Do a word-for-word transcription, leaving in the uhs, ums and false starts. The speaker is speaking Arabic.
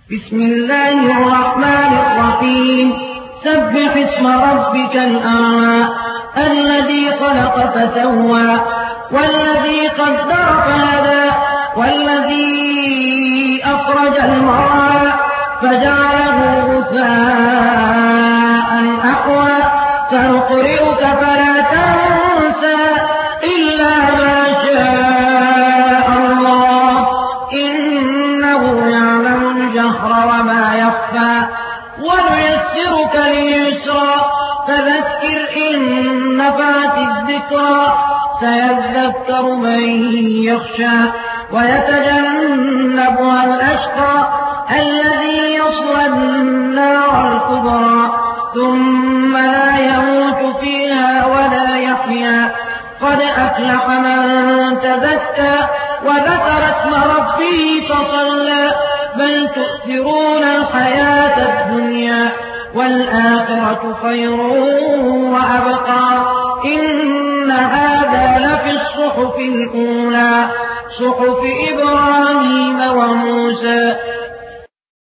بسم الله الرحمن الرحيم سبح اسم ربك الأعلى الذي خلق فسوى والذي قدر فهدى والذي أخرج المرعى فجعله غثاء أحوى سنقرئك فلا تنسى إلا ما شاء الله إنه يعلم الجهر وما يخفى ونيسرك لليسرى فذكر إن نفعت الذكرى سيذكر من يخشى ويتجنبها الأشقى الذي يصلى النار الكبرى ثم لا يموت فيها ولا يحيا قد أفلح من تزكى وذكر اسم ربه فصلى بل تؤثرون الحياة الدنيا والآخرة خير وأبقى إن هذا لفي الصحف الأولى صحف إبراهيم وموسى